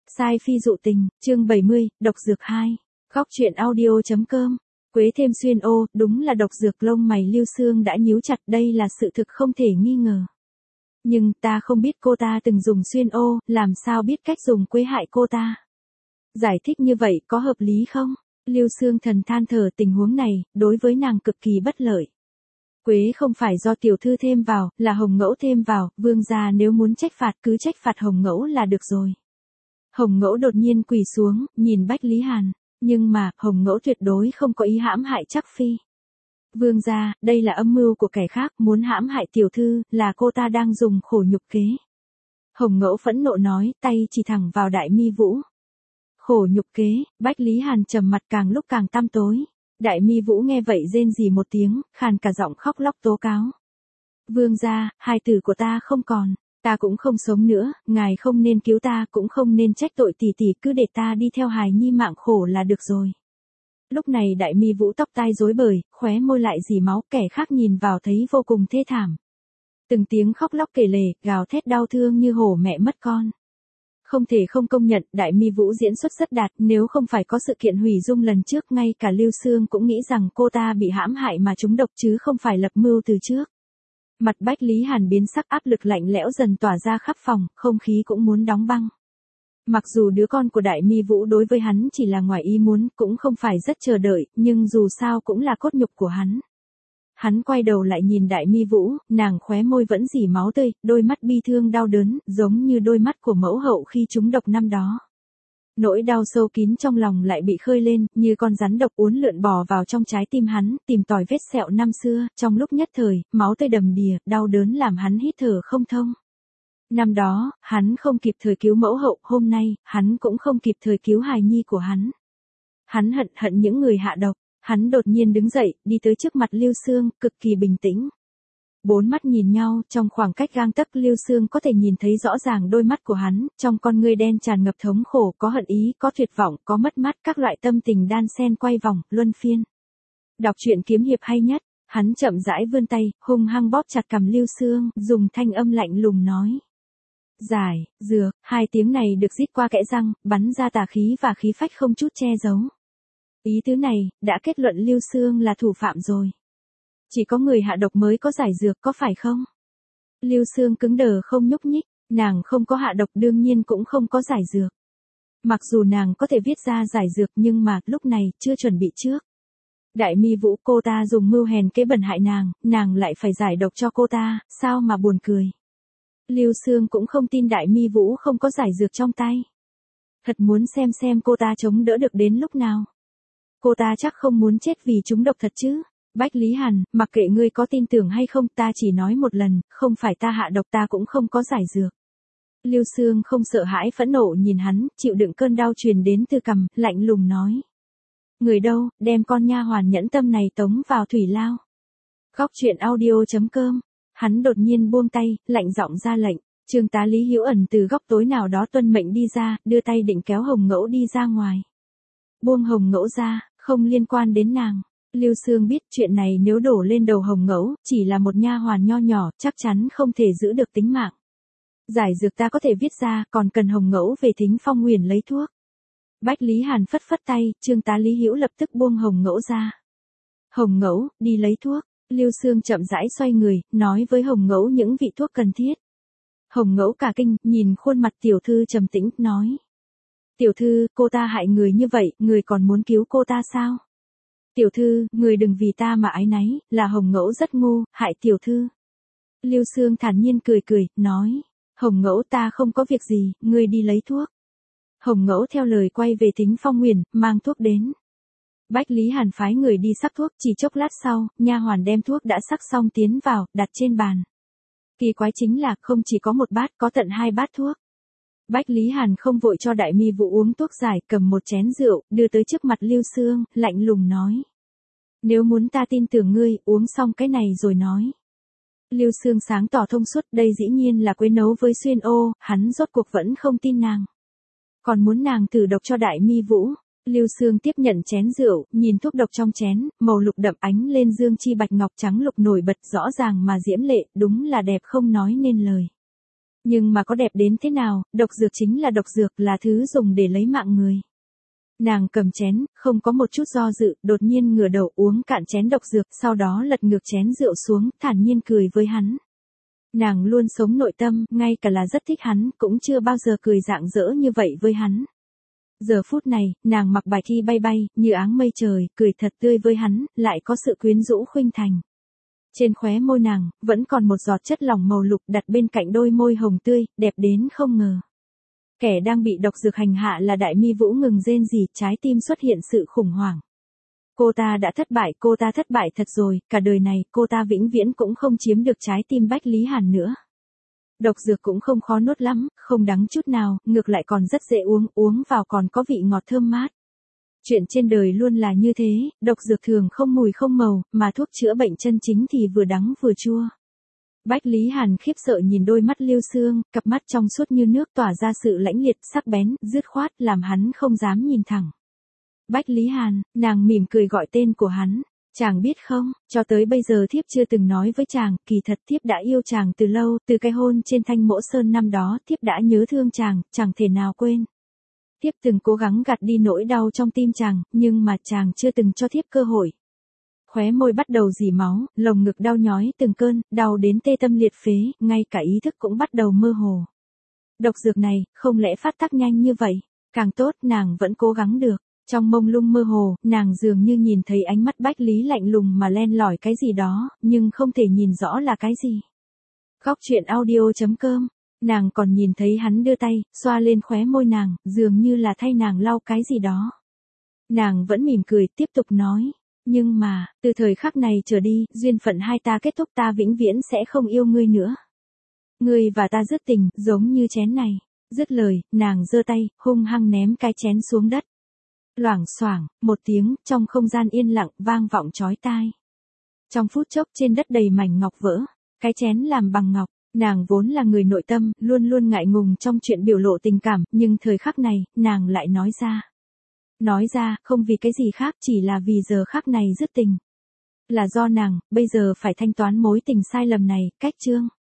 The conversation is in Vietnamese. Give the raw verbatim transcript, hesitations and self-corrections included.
Sai phi dụ tình, chương bảy mươi, độc dược hai. Góc truyện audio.com. Quế thêm xuyên ô, đúng là độc dược. Lông mày Lưu Xương đã nhíu chặt, đây là sự thực không thể nghi ngờ. Nhưng ta không biết cô ta từng dùng xuyên ô, làm sao biết cách dùng quế hại cô ta. Giải thích như vậy có hợp lý không? Lưu Xương thần than thở, tình huống này, đối với nàng cực kỳ bất lợi. Quế không phải do tiểu thư thêm vào, là Hồng Ngẫu thêm vào, vương gia nếu muốn trách phạt cứ trách phạt Hồng Ngẫu là được rồi. Hồng Ngẫu đột nhiên quỳ xuống, nhìn Bách Lý Hàn, nhưng mà, Hồng Ngẫu tuyệt đối không có ý hãm hại Trác Phi. Vương gia, đây là âm mưu của kẻ khác, muốn hãm hại tiểu thư, là cô ta đang dùng khổ nhục kế. Hồng Ngẫu phẫn nộ nói, tay chỉ thẳng vào Đại Mi Vũ. Khổ nhục kế, Bách Lý Hàn trầm mặt càng lúc càng tăm tối. Đại Mi Vũ nghe vậy rên rỉ một tiếng, khàn cả giọng khóc lóc tố cáo. Vương gia, hài tử của ta không còn. Ta cũng không sống nữa, ngài không nên cứu ta, cũng không nên trách tội tỷ tỷ, cứ để ta đi theo hài nhi mạng khổ là được rồi. Lúc này Đại Mi Vũ tóc tai rối bời, khóe môi lại rỉ máu, kẻ khác nhìn vào thấy vô cùng thê thảm. Từng tiếng khóc lóc kể lể, gào thét đau thương như hổ mẹ mất con. Không thể không công nhận, Đại Mi Vũ diễn xuất rất đạt, nếu không phải có sự kiện hủy dung lần trước, ngay cả Lưu Xương cũng nghĩ rằng cô ta bị hãm hại mà trúng độc chứ không phải lập mưu từ trước. Mặt Bách Lý Hàn biến sắc, áp lực lạnh lẽo dần tỏa ra khắp phòng, không khí cũng muốn đóng băng. Mặc dù đứa con của Đại Mi Vũ đối với hắn chỉ là ngoài ý muốn, cũng không phải rất chờ đợi, nhưng dù sao cũng là cốt nhục của hắn. Hắn quay đầu lại nhìn Đại Mi Vũ, nàng khóe môi vẫn rỉ máu tươi, đôi mắt bi thương đau đớn, giống như đôi mắt của mẫu hậu khi trúng độc năm đó. Nỗi đau sâu kín trong lòng lại bị khơi lên, như con rắn độc uốn lượn bò vào trong trái tim hắn, tìm tòi vết sẹo năm xưa, trong lúc nhất thời, máu tươi đầm đìa, đau đớn làm hắn hít thở không thông. Năm đó, hắn không kịp thời cứu mẫu hậu, hôm nay, hắn cũng không kịp thời cứu hài nhi của hắn. Hắn hận hận những người hạ độc, hắn đột nhiên đứng dậy, đi tới trước mặt Lưu Xương, cực kỳ bình tĩnh. Bốn mắt nhìn nhau, trong khoảng cách gang tấc Lưu Xương có thể nhìn thấy rõ ràng đôi mắt của hắn, trong con ngươi đen tràn ngập thống khổ, có hận ý, có tuyệt vọng, có mất mát, các loại tâm tình đan xen quay vòng, luân phiên. Đọc truyện kiếm hiệp hay nhất, hắn chậm rãi vươn tay, hung hăng bóp chặt cằm Lưu Xương, dùng thanh âm lạnh lùng nói. Giải, dược, hai tiếng này được rít qua kẽ răng, bắn ra tà khí và khí phách không chút che giấu. Ý tứ này, đã kết luận Lưu Xương là thủ phạm rồi. Chỉ có người hạ độc mới có giải dược, có phải không? Lưu Xương cứng đờ không nhúc nhích, nàng không có hạ độc đương nhiên cũng không có giải dược. Mặc dù nàng có thể viết ra giải dược nhưng mà, lúc này, chưa chuẩn bị trước. Đại Mi Vũ, cô ta dùng mưu hèn kế bẩn hại nàng, nàng lại phải giải độc cho cô ta, sao mà buồn cười. Lưu Xương cũng không tin Đại Mi Vũ không có giải dược trong tay. Thật muốn xem xem cô ta chống đỡ được đến lúc nào. Cô ta chắc không muốn chết vì trúng độc thật chứ. Bách Lý Hàn, mặc kệ ngươi có tin tưởng hay không, ta chỉ nói một lần, không phải ta hạ độc, ta cũng không có giải dược. Lưu Xương không sợ hãi phẫn nộ nhìn hắn, chịu đựng cơn đau truyền đến từ cằm, lạnh lùng nói. Người đâu, đem con nha hoàn nhẫn tâm này tống vào thủy lao. Góc truyện audio.com. Hắn đột nhiên buông tay, lạnh giọng ra lệnh. Trương tá Lý Hữu ẩn từ góc tối nào đó tuân mệnh đi ra, đưa tay định kéo Hồng Ngẫu đi ra ngoài. Buông Hồng Ngẫu ra, không liên quan đến nàng. Lưu Xương biết chuyện này nếu đổ lên đầu Hồng Ngẫu, chỉ là một nha hoàn nho nhỏ, chắc chắn không thể giữ được tính mạng. Giải dược ta có thể viết ra, còn cần Hồng Ngẫu về Thính Phong Nguyền lấy thuốc. Bách Lý Hàn phất phất tay, Trương tá Lý Hữu lập tức buông Hồng Ngẫu ra. Hồng Ngẫu, đi lấy thuốc. Lưu Xương chậm rãi xoay người, nói với Hồng Ngẫu những vị thuốc cần thiết. Hồng Ngẫu cả kinh, nhìn khuôn mặt tiểu thư trầm tĩnh, nói. Tiểu thư, cô ta hại người như vậy, người còn muốn cứu cô ta sao? Tiểu thư, người đừng vì ta mà áy náy, là Hồng Ngẫu rất ngu, hại tiểu thư. Lưu Xương thản nhiên cười cười, nói. Hồng Ngẫu ta không có việc gì, ngươi đi lấy thuốc. Hồng Ngẫu theo lời quay về Thính Phong Nguyền, mang thuốc đến. Bách Lý Hàn phái người đi sắc thuốc, chỉ chốc lát sau, nha hoàn đem thuốc đã sắc xong tiến vào, đặt trên bàn. Kỳ quái chính là, không chỉ có một bát, có tận hai bát thuốc. Bách Lý Hàn không vội cho Đại Mi Vũ uống thuốc giải, cầm một chén rượu, đưa tới trước mặt Lưu Xương, lạnh lùng nói. Nếu muốn ta tin tưởng ngươi, uống xong cái này rồi nói. Lưu Xương sáng tỏ thông suốt, đây dĩ nhiên là quấy nấu với xuyên ô, hắn rốt cuộc vẫn không tin nàng. Còn muốn nàng thử độc cho Đại Mi Vũ. Lưu Xương tiếp nhận chén rượu, nhìn thuốc độc trong chén, màu lục đậm ánh lên dương chi bạch ngọc trắng lục nổi bật rõ ràng mà diễm lệ, đúng là đẹp không nói nên lời. Nhưng mà có đẹp đến thế nào, độc dược chính là độc dược, là thứ dùng để lấy mạng người. Nàng cầm chén, không có một chút do dự, đột nhiên ngửa đầu uống cạn chén độc dược, sau đó lật ngược chén rượu xuống, thản nhiên cười với hắn. Nàng luôn sống nội tâm, ngay cả là rất thích hắn, cũng chưa bao giờ cười rạng rỡ như vậy với hắn. Giờ phút này, nàng mặc bài thi bay bay, như áng mây trời, cười thật tươi với hắn, lại có sự quyến rũ khuynh thành. Trên khóe môi nàng, vẫn còn một giọt chất lỏng màu lục đặt bên cạnh đôi môi hồng tươi, đẹp đến không ngờ. Kẻ đang bị độc dược hành hạ là Đại Mi Vũ ngừng rên rỉ, trái tim xuất hiện sự khủng hoảng. Cô ta đã thất bại, cô ta thất bại thật rồi, cả đời này, cô ta vĩnh viễn cũng không chiếm được trái tim Bách Lý Hàn nữa. Độc dược cũng không khó nuốt lắm, không đắng chút nào, ngược lại còn rất dễ uống, uống vào còn có vị ngọt thơm mát. Chuyện trên đời luôn là như thế, độc dược thường không mùi không màu, mà thuốc chữa bệnh chân chính thì vừa đắng vừa chua. Bách Lý Hàn khiếp sợ nhìn đôi mắt Lưu Xương, cặp mắt trong suốt như nước tỏa ra sự lãnh liệt, sắc bén, dứt khoát, làm hắn không dám nhìn thẳng. Bách Lý Hàn, nàng mỉm cười gọi tên của hắn. Chàng biết không, cho tới bây giờ thiếp chưa từng nói với chàng, kỳ thật thiếp đã yêu chàng từ lâu, từ cái hôn trên Thanh Mỗ Sơn năm đó, thiếp đã nhớ thương chàng, chẳng thể nào quên. Thiếp từng cố gắng gạt đi nỗi đau trong tim chàng, nhưng mà chàng chưa từng cho thiếp cơ hội. Khóe môi bắt đầu rỉ máu, lồng ngực đau nhói từng cơn, đau đến tê tâm liệt phế, ngay cả ý thức cũng bắt đầu mơ hồ. Độc dược này, không lẽ phát tác nhanh như vậy? Càng tốt, nàng vẫn cố gắng được. Trong mông lung mơ hồ, nàng dường như nhìn thấy ánh mắt Bách Lý lạnh lùng mà len lỏi cái gì đó, nhưng không thể nhìn rõ là cái gì. Góc truyện audio chấm com, nàng còn nhìn thấy hắn đưa tay, xoa lên khóe môi nàng, dường như là thay nàng lau cái gì đó. Nàng vẫn mỉm cười, tiếp tục nói. Nhưng mà, từ thời khắc này trở đi, duyên phận hai ta kết thúc, ta vĩnh viễn sẽ không yêu ngươi nữa. Ngươi và ta dứt tình, giống như chén này. Dứt lời, nàng giơ tay, hung hăng ném cái chén xuống đất. Loảng xoảng, một tiếng, trong không gian yên lặng, vang vọng chói tai. Trong phút chốc trên đất đầy mảnh ngọc vỡ, cái chén làm bằng ngọc, nàng vốn là người nội tâm, luôn luôn ngại ngùng trong chuyện biểu lộ tình cảm, nhưng thời khắc này, nàng lại nói ra. Nói ra, không vì cái gì khác, chỉ là vì giờ khắc này dứt tình. Là do nàng, bây giờ phải thanh toán mối tình sai lầm này, cách chương.